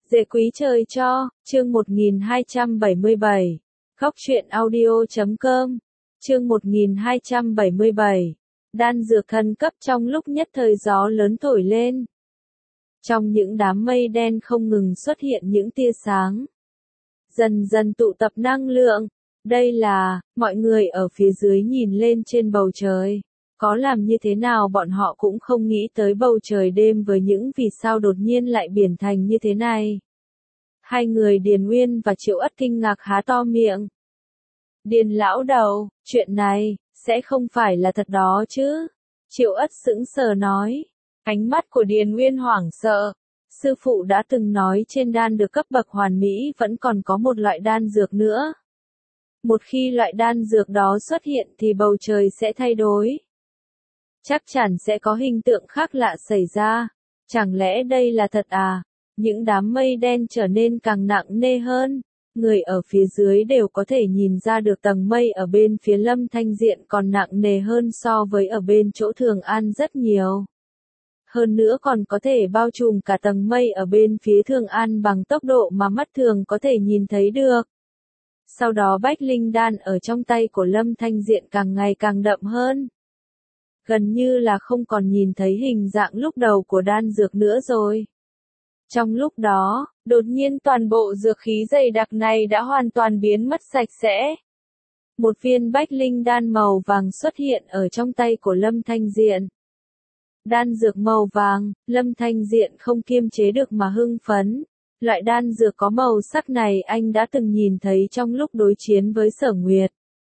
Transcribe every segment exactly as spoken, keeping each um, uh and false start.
Dễ quý trời cho, chương một nghìn hai trăm bảy mươi bảy. Góc truyện audio chấm com. Chương một nghìn hai trăm bảy mươi bảy. Đan dược thần cấp trong lúc nhất thời gió lớn thổi lên. Trong những đám mây đen không ngừng xuất hiện những tia sáng. Dần dần tụ tập năng lượng. Đây là, mọi người ở phía dưới nhìn lên trên bầu trời. Có làm như thế nào bọn họ cũng không nghĩ tới bầu trời đêm với những vì sao đột nhiên lại biển thành như thế này. Hai người Điền Nguyên và Triệu Ất kinh ngạc há to miệng. Điền lão đầu, chuyện này, sẽ không phải là thật đó chứ? Triệu Ất sững sờ nói. Ánh mắt của Điền Nguyên hoảng sợ. Sư phụ đã từng nói trên đan được cấp bậc hoàn mỹ vẫn còn có một loại đan dược nữa. Một khi loại đan dược đó xuất hiện thì bầu trời sẽ thay đổi. Chắc chắn sẽ có hình tượng khác lạ xảy ra. Chẳng lẽ đây là thật à? Những đám mây đen trở nên càng nặng nề hơn. Người ở phía dưới đều có thể nhìn ra được tầng mây ở bên phía Lâm Thanh Diện còn nặng nề hơn so với ở bên chỗ Thường An rất nhiều. Hơn nữa còn có thể bao trùm cả tầng mây ở bên phía Thường An bằng tốc độ mà mắt thường có thể nhìn thấy được. Sau đó Bách Linh Đan ở trong tay của Lâm Thanh Diện càng ngày càng đậm hơn. Gần như là không còn nhìn thấy hình dạng lúc đầu của đan dược nữa rồi. Trong lúc đó, đột nhiên toàn bộ dược khí dày đặc này đã hoàn toàn biến mất sạch sẽ. Một viên Bách Linh Đan màu vàng xuất hiện ở trong tay của Lâm Thanh Diện. Đan dược màu vàng, Lâm Thanh Diện không kiềm chế được mà hưng phấn. Loại đan dược có màu sắc này anh đã từng nhìn thấy trong lúc đối chiến với Sở Nguyệt.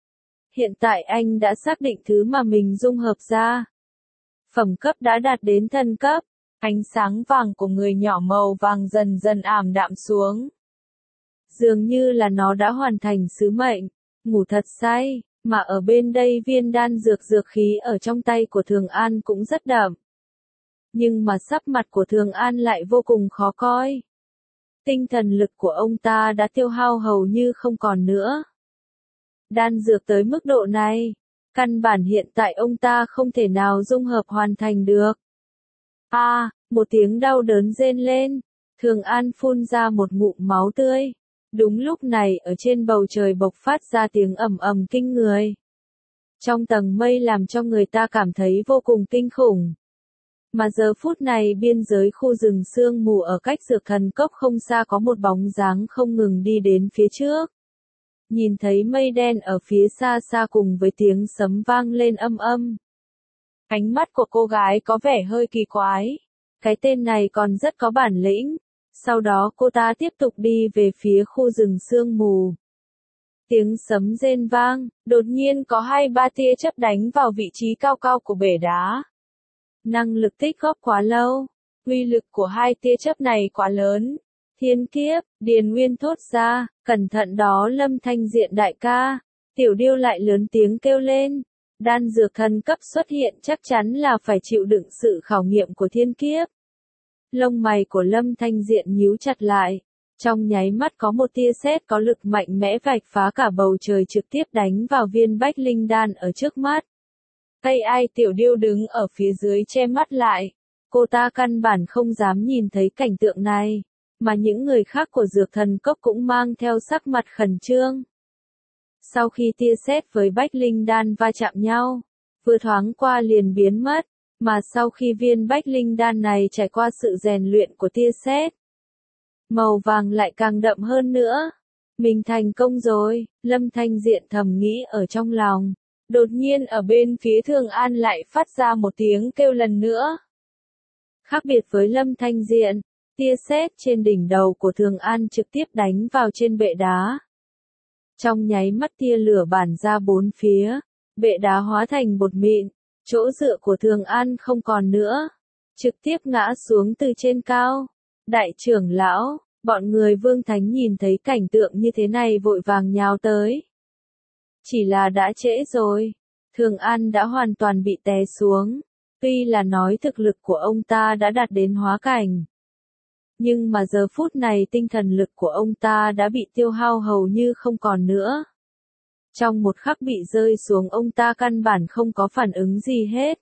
Hiện tại anh đã xác định thứ mà mình dung hợp ra. Phẩm cấp đã đạt đến thần cấp. Ánh sáng vàng của người nhỏ màu vàng dần dần ảm đạm xuống. Dường như là nó đã hoàn thành sứ mệnh. Ngủ thật say. Mà ở bên đây viên đan dược dược khí ở trong tay của Thường An cũng rất đậm. Nhưng mà sắc mặt của Thường An lại vô cùng khó coi. Tinh thần lực của ông ta đã tiêu hao hầu như không còn nữa. Đan dược tới mức độ này, căn bản hiện tại ông ta không thể nào dung hợp hoàn thành được. A, à, một tiếng đau đớn rên lên, Thường An phun ra một ngụm máu tươi. Đúng lúc này ở trên bầu trời bộc phát ra tiếng ầm ầm kinh người. Trong tầng mây làm cho người ta cảm thấy vô cùng kinh khủng. Mà giờ phút này biên giới khu rừng sương mù ở cách dược thần cốc không xa có một bóng dáng không ngừng đi đến phía trước. Nhìn thấy mây đen ở phía xa xa cùng với tiếng sấm vang lên âm âm. Ánh mắt của cô gái có vẻ hơi kỳ quái. Cái tên này còn rất có bản lĩnh. Sau đó cô ta tiếp tục đi về phía khu rừng sương mù. Tiếng sấm rên vang, đột nhiên có hai ba tia chớp đánh vào vị trí cao cao của bể đá. Năng lực tích góp quá lâu, uy lực của hai tia chớp này quá lớn. Thiên kiếp, Điền Nguyên thốt ra, cẩn thận đó Lâm Thanh Diện đại ca. Tiểu Điêu lại lớn tiếng kêu lên. Đan dược thần cấp xuất hiện chắc chắn là phải chịu đựng sự khảo nghiệm của thiên kiếp. Lông mày của Lâm Thanh Diện nhíu chặt lại. Trong nháy mắt có một tia sét có lực mạnh mẽ vạch phá cả bầu trời trực tiếp đánh vào viên Bách Linh Đan ở trước mắt. Cây ai Tiểu Điêu đứng ở phía dưới che mắt lại. Cô ta căn bản không dám nhìn thấy cảnh tượng này. Mà những người khác của dược thần cốc cũng mang theo sắc mặt khẩn trương. Sau khi tia sét với Bách Linh Đan va chạm nhau, vừa thoáng qua liền biến mất, mà sau khi viên Bách Linh Đan này trải qua sự rèn luyện của tia sét, màu vàng lại càng đậm hơn nữa. Mình thành công rồi, Lâm Thanh Diện thầm nghĩ ở trong lòng. Đột nhiên ở bên phía Thường An lại phát ra một tiếng kêu lần nữa. Khác biệt với Lâm Thanh Diện, tia sét trên đỉnh đầu của Thường An trực tiếp đánh vào trên bệ đá. Trong nháy mắt tia lửa bản ra bốn phía, bệ đá hóa thành bột mịn, chỗ dựa của Thường An không còn nữa, trực tiếp ngã xuống từ trên cao. Đại trưởng lão, bọn người Vương Thánh nhìn thấy cảnh tượng như thế này vội vàng nhào tới. Chỉ là đã trễ rồi, Thường An đã hoàn toàn bị té xuống, tuy là nói thực lực của ông ta đã đạt đến hóa cảnh. Nhưng mà giờ phút này tinh thần lực của ông ta đã bị tiêu hao hầu như không còn nữa. Trong một khắc bị rơi xuống ông ta căn bản không có phản ứng gì hết.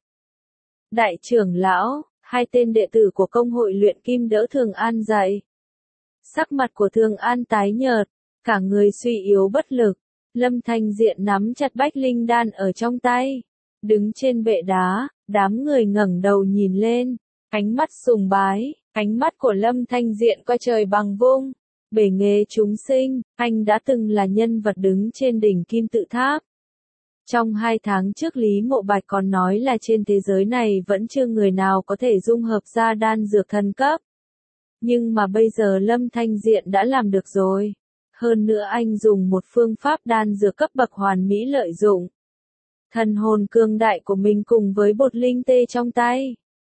Đại trưởng lão, hai tên đệ tử của công hội luyện kim đỡ Thường An dậy. Sắc mặt của Thường An tái nhợt, cả người suy yếu bất lực. Lâm Thanh Diện nắm chặt bách linh đan ở trong tay, đứng trên bệ đá, đám người ngẩng đầu nhìn lên, ánh mắt sùng bái, ánh mắt của Lâm Thanh Diện coi trời bằng vung. Bể nghề chúng sinh, anh đã từng là nhân vật đứng trên đỉnh kim tự tháp. Trong hai tháng trước Lý Mộ Bạch còn nói là trên thế giới này vẫn chưa người nào có thể dung hợp ra đan dược thần cấp. Nhưng mà bây giờ Lâm Thanh Diện đã làm được rồi. Hơn nữa anh dùng một phương pháp đan dược cấp bậc hoàn mỹ lợi dụng thần hồn cường đại của mình cùng với bột linh tê trong tay,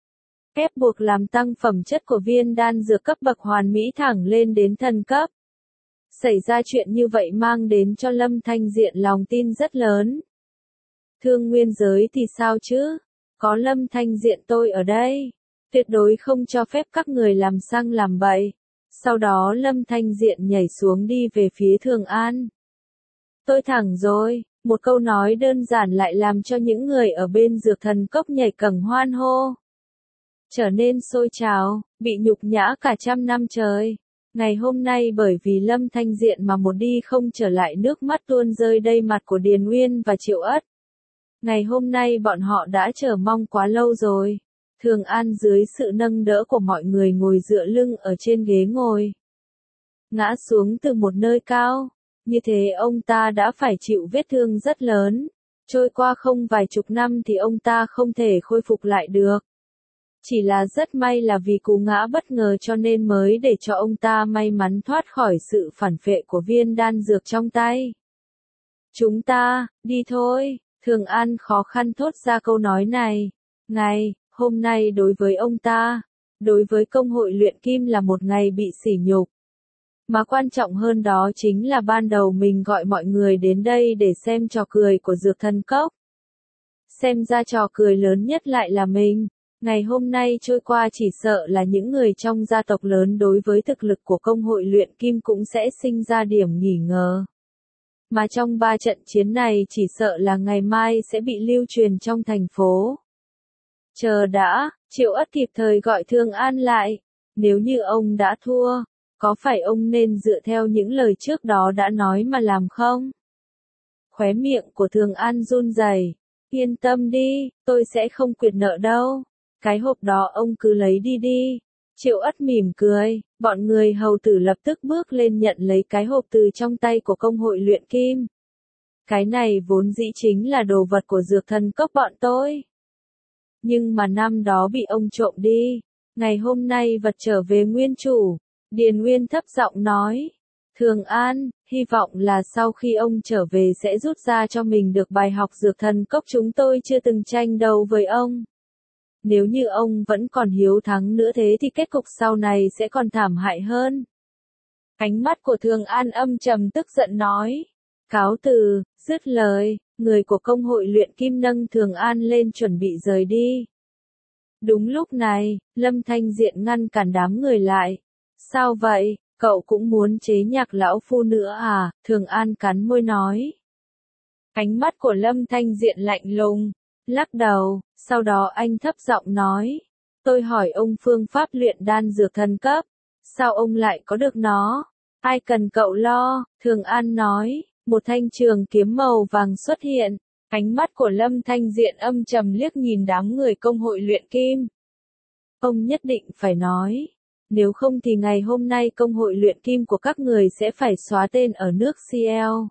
ép buộc làm tăng phẩm chất của viên đan dược cấp bậc hoàn mỹ thẳng lên đến thần cấp. Xảy ra chuyện như vậy mang đến cho Lâm Thanh Diện lòng tin rất lớn. Thương nguyên giới thì sao chứ? Có Lâm Thanh Diện tôi ở đây. Tuyệt đối không cho phép các người làm xăng làm bậy. Sau đó Lâm Thanh Diện nhảy xuống đi về phía Thường An. Tôi thẳng rồi, một câu nói đơn giản lại làm cho những người ở bên dược thần cốc nhảy cẫng hoan hô. Trở nên sôi trào, bị nhục nhã cả trăm năm trời. Ngày hôm nay bởi vì Lâm Thanh Diện mà một đi không trở lại, nước mắt tuôn rơi đầy mặt của Điền Nguyên và Triệu Ất. Ngày hôm nay bọn họ đã chờ mong quá lâu rồi. Thường An dưới sự nâng đỡ của mọi người ngồi dựa lưng ở trên ghế ngồi, ngã xuống từ một nơi cao. Như thế ông ta đã phải chịu vết thương rất lớn. Trôi qua không vài chục năm thì ông ta không thể khôi phục lại được. Chỉ là rất may là vì cú ngã bất ngờ cho nên mới để cho ông ta may mắn thoát khỏi sự phản phệ của viên đan dược trong tay. Chúng ta, đi thôi. Thường An khó khăn thốt ra câu nói này. Ngày hôm nay đối với ông ta, đối với công hội luyện kim là một ngày bị sỉ nhục. Mà quan trọng hơn đó chính là ban đầu mình gọi mọi người đến đây để xem trò cười của dược thần cốc. Xem ra trò cười lớn nhất lại là mình. Ngày hôm nay trôi qua chỉ sợ là những người trong gia tộc lớn đối với thực lực của công hội luyện kim cũng sẽ sinh ra điểm nghỉ ngờ. Mà trong ba trận chiến này chỉ sợ là ngày mai sẽ bị lưu truyền trong thành phố. Chờ đã, Triệu Ất kịp thời gọi Thường An lại. Nếu như ông đã thua, có phải ông nên dựa theo những lời trước đó đã nói mà làm không? Khóe miệng của Thường An run rẩy. Yên tâm đi, tôi sẽ không quyệt nợ đâu. Cái hộp đó ông cứ lấy đi đi. Triệu Ất mỉm cười, bọn người hầu tử lập tức bước lên nhận lấy cái hộp từ trong tay của công hội luyện kim. Cái này vốn dĩ chính là đồ vật của dược thần cốc bọn tôi. Nhưng mà năm đó bị ông trộm đi. Ngày hôm nay vật trở về nguyên chủ. Điền Nguyên thấp giọng nói. Thường An, hy vọng là sau khi ông trở về sẽ rút ra cho mình được bài học dược thần cốc chúng tôi chưa từng tranh đấu với ông. Nếu như ông vẫn còn hiếu thắng nữa thế thì kết cục sau này sẽ còn thảm hại hơn. Ánh mắt của Thường An âm trầm tức giận nói. Cáo từ, dứt lời, người của công hội luyện kim nâng Thường An lên chuẩn bị rời đi. Đúng lúc này, Lâm Thanh Diện ngăn cản đám người lại. Sao vậy, cậu cũng muốn chế nhạc lão phu nữa à? Thường An cắn môi nói. Ánh mắt của Lâm Thanh Diện lạnh lùng, lắc đầu, sau đó anh thấp giọng nói. Tôi hỏi ông phương pháp luyện đan dược thần cấp, sao ông lại có được nó? Ai cần cậu lo? Thường An nói. Một thanh trường kiếm màu vàng xuất hiện. Ánh mắt của Lâm Thanh Diện âm trầm liếc nhìn đám người công hội luyện kim. Ông nhất định phải nói. Nếu không thì ngày hôm nay công hội luyện kim của các người sẽ phải xóa tên ở nước xê lờ.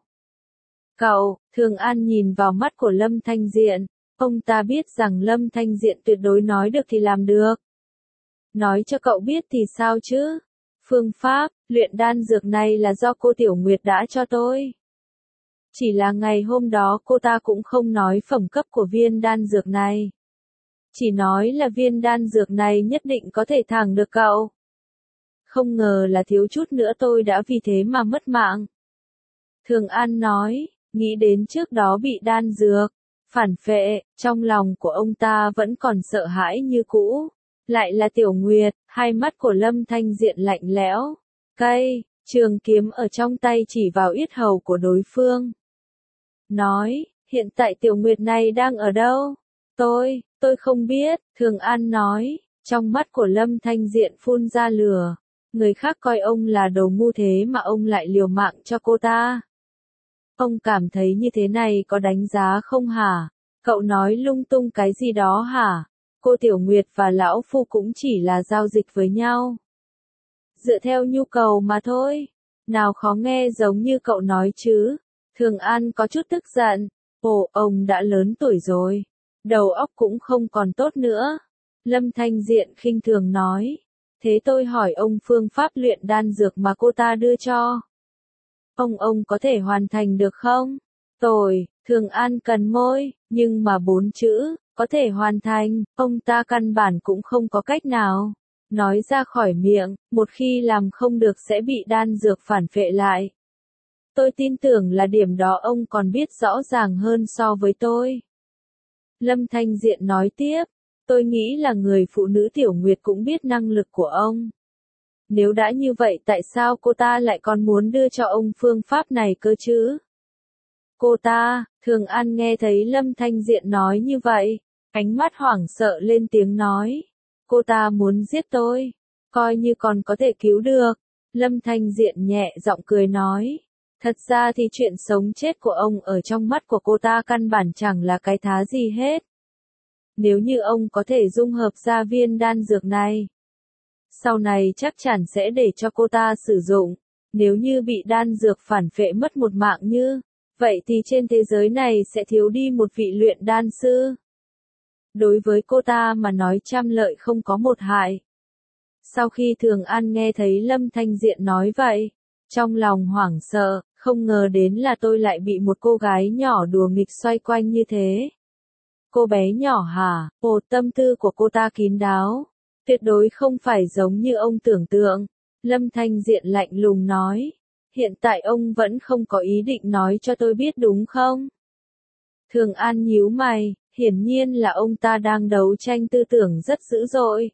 Cậu, Thường An nhìn vào mắt của Lâm Thanh Diện. Ông ta biết rằng Lâm Thanh Diện tuyệt đối nói được thì làm được. Nói cho cậu biết thì sao chứ? Phương pháp, luyện đan dược này là do cô Tiểu Nguyệt đã cho tôi. Chỉ là ngày hôm đó cô ta cũng không nói phẩm cấp của viên đan dược này. Chỉ nói là viên đan dược này nhất định có thể thẳng được cậu. Không ngờ là thiếu chút nữa tôi đã vì thế mà mất mạng. Thường An nói, nghĩ đến trước đó bị đan dược phản phệ, trong lòng của ông ta vẫn còn sợ hãi như cũ. Lại là Tiểu Nguyệt, hai mắt của Lâm Thanh Diện lạnh lẽo. Cây, trường kiếm ở trong tay chỉ vào yết hầu của đối phương. Nói, hiện tại Tiểu Nguyệt này đang ở đâu? Tôi, tôi không biết, Thường An nói. Trong mắt của Lâm Thanh Diện phun ra lửa. Người khác coi ông là đồ ngu thế mà ông lại liều mạng cho cô ta. Ông cảm thấy như thế này có đánh giá không hả? Cậu nói lung tung cái gì đó hả? Cô Tiểu Nguyệt và Lão Phu cũng chỉ là giao dịch với nhau. Dựa theo nhu cầu mà thôi. Nào khó nghe giống như cậu nói chứ. Thường An có chút tức giận. Ồ, ông đã lớn tuổi rồi. Đầu óc cũng không còn tốt nữa. Lâm Thanh Diện khinh thường nói. Thế tôi hỏi ông phương pháp luyện đan dược mà cô ta đưa cho. Ông ông có thể hoàn thành được không? Tồi, Thường An cần môi, nhưng mà bốn chữ, có thể hoàn thành, ông ta căn bản cũng không có cách nào. Nói ra khỏi miệng, một khi làm không được sẽ bị đan dược phản phệ lại. Tôi tin tưởng là điểm đó ông còn biết rõ ràng hơn so với tôi. Lâm Thanh Diện nói tiếp, tôi nghĩ là người phụ nữ Tiểu Nguyệt cũng biết năng lực của ông. Nếu đã như vậy tại sao cô ta lại còn muốn đưa cho ông phương pháp này cơ chứ? Cô ta, Thường An nghe thấy Lâm Thanh Diện nói như vậy, ánh mắt hoảng sợ lên tiếng nói. Cô ta muốn giết tôi, coi như còn có thể cứu được. Lâm Thanh Diện nhẹ giọng cười nói. Thật ra thì chuyện sống chết của ông ở trong mắt của cô ta căn bản chẳng là cái thá gì hết. Nếu như ông có thể dung hợp ra viên đan dược này, sau này chắc chắn sẽ để cho cô ta sử dụng. Nếu như bị đan dược phản phệ mất một mạng như, vậy thì trên thế giới này sẽ thiếu đi một vị luyện đan sư. Đối với cô ta mà nói trăm lợi không có một hại. Sau khi Thường An nghe thấy Lâm Thanh Diện nói vậy, trong lòng hoảng sợ, không ngờ đến là tôi lại bị một cô gái nhỏ đùa nghịch xoay quanh như thế. Cô bé nhỏ hả? Ồ, tâm tư của cô ta kín đáo. Tuyệt đối không phải giống như ông tưởng tượng. Lâm Thanh Diện lạnh lùng nói. Hiện tại ông vẫn không có ý định nói cho tôi biết đúng không? Thường An nhíu mày, hiển nhiên là ông ta đang đấu tranh tư tưởng rất dữ dội.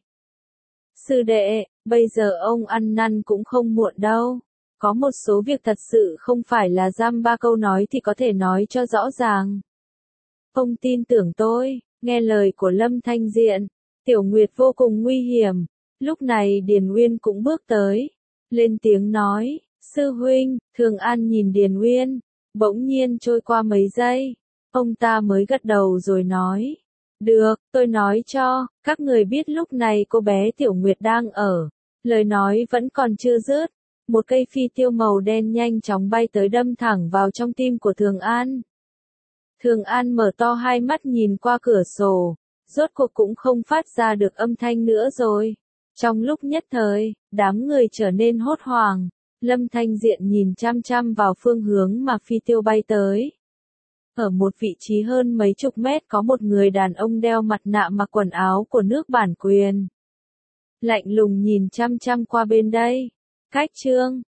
Sư đệ, bây giờ ông ăn năn cũng không muộn đâu. Có một số việc thật sự không phải là giam ba câu nói thì có thể nói cho rõ ràng. Ông tin tưởng tôi, nghe lời của Lâm Thanh Diện. Tiểu Nguyệt vô cùng nguy hiểm. Lúc này Điền Uyên cũng bước tới. Lên tiếng nói, sư huynh, Thường An nhìn Điền Uyên. Bỗng nhiên trôi qua mấy giây. Ông ta mới gật đầu rồi nói. Được, tôi nói cho, các người biết lúc này cô bé Tiểu Nguyệt đang ở. Lời nói vẫn còn chưa dứt. Một cây phi tiêu màu đen nhanh chóng bay tới đâm thẳng vào trong tim của Thường An. Thường An mở to hai mắt nhìn qua cửa sổ. Rốt cuộc cũng không phát ra được âm thanh nữa rồi. Trong lúc nhất thời, đám người trở nên hốt hoảng. Lâm Thanh Diện nhìn chăm chăm vào phương hướng mà phi tiêu bay tới. Ở một vị trí hơn mấy chục mét có một người đàn ông đeo mặt nạ mặc quần áo của nước bản quyền. Lạnh lùng nhìn chăm chăm qua bên đây. Cách chương